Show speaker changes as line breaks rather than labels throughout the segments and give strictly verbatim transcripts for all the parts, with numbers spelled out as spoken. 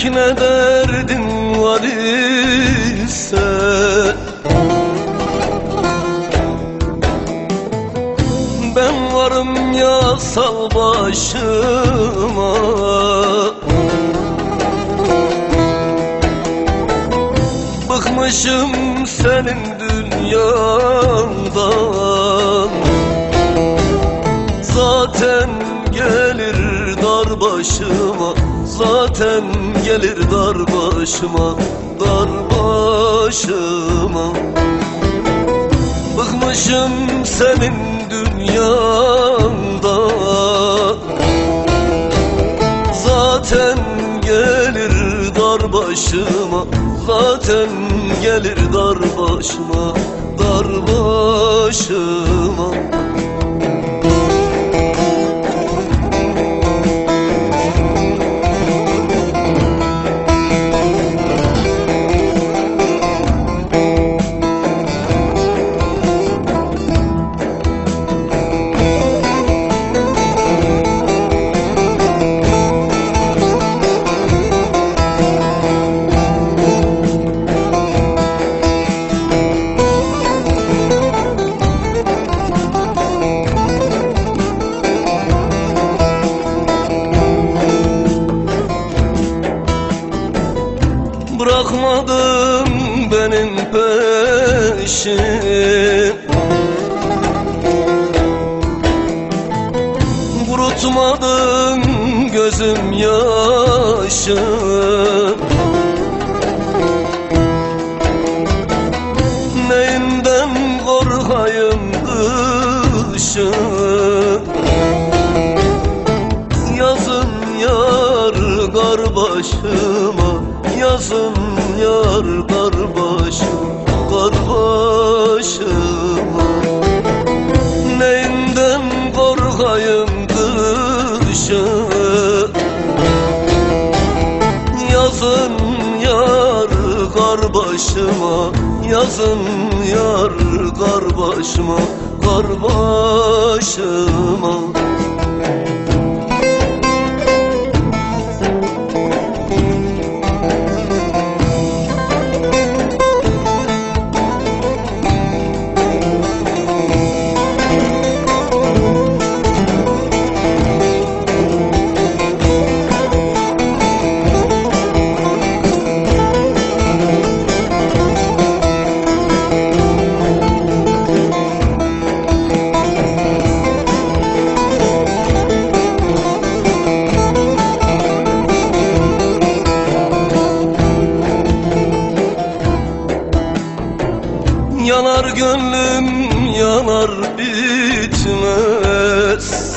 Diyecek ne derdim var ise ben varım ya, sal başıma. Bıkmışım senin dünyandan, zaten gelir dar başıma, zaten gelir dar başıma, dar başıma. Bıkmışım senin dünyandan, zaten gelir dar başıma, zaten gelir dar başıma, dar başıma. Bırakmadın benim peşim, kurutmadın gözüm yaşım. Neyinden korkayım kışım, yazın yar kar başıma, yazın yar kar başım, kar başıma. Neyinden korkayım kışım, yazın yar kar başıma, yazın yar kar başıma, kar başıma. Yanar gönlüm yanar bitmez,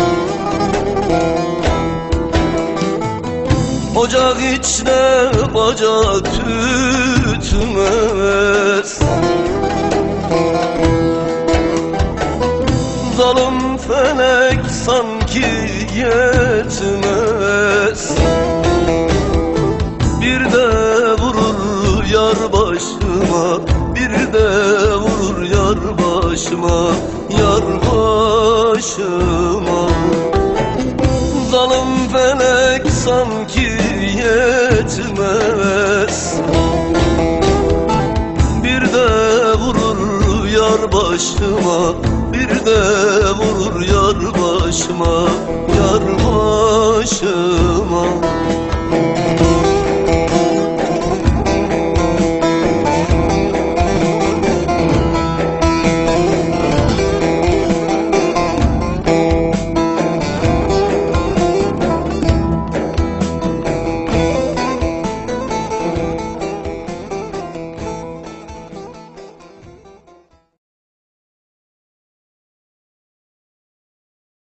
ocak içine baca tütmez. Zalim felek sanki yetmez, bir de vurur yar başıma, bir de vurur yar başıma, yar başıma. Zalim felek sanki yetmez, bir de vurur yar başıma, bir de vurur yar başıma, yar başıma.